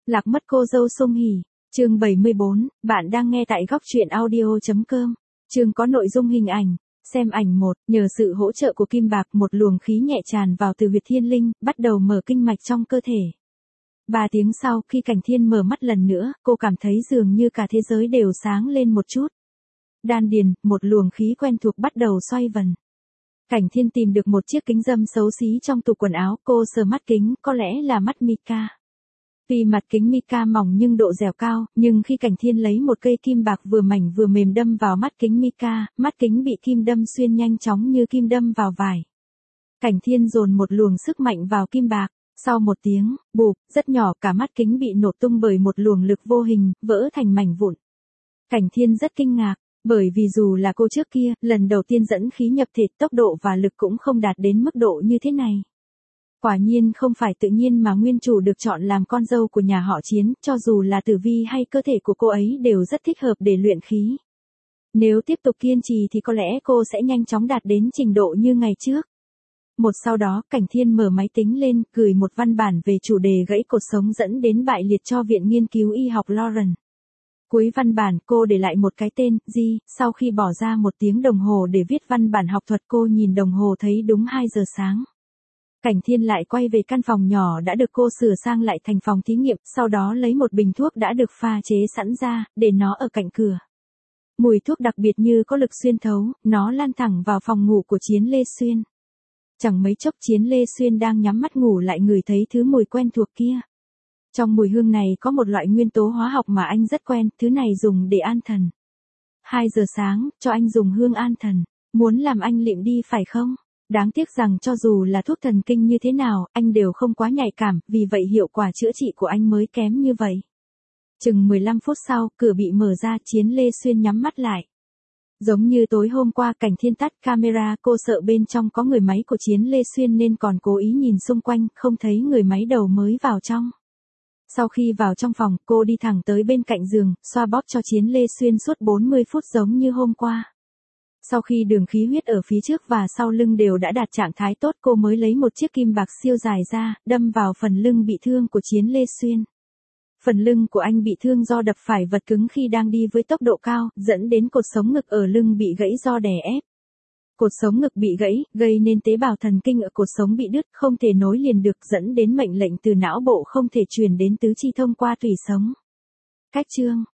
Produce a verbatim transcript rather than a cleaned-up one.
Lạc mất cô dâu Song Hỷ. Chương bảy mươi bốn, bạn đang nghe tại góc truyện audio chấm com. Chương có nội dung hình ảnh. Xem ảnh một, nhờ sự hỗ trợ của kim bạc, một luồng khí nhẹ tràn vào từ huyệt thiên linh, bắt đầu mở kinh mạch trong cơ thể. Ba tiếng sau, khi Cảnh Thiên mở mắt lần nữa, cô cảm thấy dường như cả thế giới đều sáng lên một chút. Đan điền, một luồng khí quen thuộc bắt đầu xoay vần. Cảnh Thiên tìm được một chiếc kính râm xấu xí trong tủ quần áo, cô sờ mắt kính, có lẽ là mắt mica. Tuy mặt kính mica mỏng nhưng độ dẻo cao, nhưng khi Cảnh Thiên lấy một cây kim bạc vừa mảnh vừa mềm đâm vào mắt kính mica, mắt kính bị kim đâm xuyên nhanh chóng như kim đâm vào vải. Cảnh Thiên dồn một luồng sức mạnh vào kim bạc, sau một tiếng, bụp, rất nhỏ, cả mắt kính bị nổ tung bởi một luồng lực vô hình, vỡ thành mảnh vụn. Cảnh Thiên rất kinh ngạc, bởi vì dù là cô trước kia, lần đầu tiên dẫn khí nhập thể, tốc độ và lực cũng không đạt đến mức độ như thế này. Quả nhiên không phải tự nhiên mà nguyên chủ được chọn làm con dâu của nhà họ Chiến, cho dù là tử vi hay cơ thể của cô ấy đều rất thích hợp để luyện khí. Nếu tiếp tục kiên trì thì có lẽ cô sẽ nhanh chóng đạt đến trình độ như ngày trước. Một sau đó, Cảnh Thiên mở máy tính lên, gửi một văn bản về chủ đề gãy cột sống dẫn đến bại liệt cho Viện Nghiên cứu Y học Lawrence. Cuối văn bản, cô để lại một cái tên, G, sau khi bỏ ra một tiếng đồng hồ để viết văn bản học thuật, cô nhìn đồng hồ thấy đúng hai giờ sáng. Cảnh Thiên lại quay về căn phòng nhỏ đã được cô sửa sang lại thành phòng thí nghiệm, sau đó lấy một bình thuốc đã được pha chế sẵn ra, để nó ở cạnh cửa. Mùi thuốc đặc biệt như có lực xuyên thấu, nó lan thẳng vào phòng ngủ của Chiến Lê Xuyên. Chẳng mấy chốc Chiến Lê Xuyên đang nhắm mắt ngủ lại ngửi thấy thứ mùi quen thuộc kia. Trong mùi hương này có một loại nguyên tố hóa học mà anh rất quen, thứ này dùng để an thần. Hai giờ sáng, cho anh dùng hương an thần, muốn làm anh lịm đi phải không? Đáng tiếc rằng cho dù là thuốc thần kinh như thế nào, anh đều không quá nhạy cảm, vì vậy hiệu quả chữa trị của anh mới kém như vậy. Chừng mười lăm phút sau, cửa bị mở ra, Chiến Lê Xuyên nhắm mắt lại. Giống như tối hôm qua, Cảnh Thiên tắt camera, cô sợ bên trong có người máy của Chiến Lê Xuyên nên còn cố ý nhìn xung quanh, không thấy người máy đầu mới vào trong. Sau khi vào trong phòng, cô đi thẳng tới bên cạnh giường, xoa bóp cho Chiến Lê Xuyên suốt bốn mươi phút giống như hôm qua. Sau khi đường khí huyết ở phía trước và sau lưng đều đã đạt trạng thái tốt, cô mới lấy một chiếc kim bạc siêu dài ra, đâm vào phần lưng bị thương của Chiến Lê Xuyên. Phần lưng của anh bị thương do đập phải vật cứng khi đang đi với tốc độ cao, dẫn đến cột sống ngực ở lưng bị gãy do đè ép. Cột sống ngực bị gãy, gây nên tế bào thần kinh ở cột sống bị đứt, không thể nối liền được, dẫn đến mệnh lệnh từ não bộ không thể truyền đến tứ chi thông qua tủy sống. Cách chương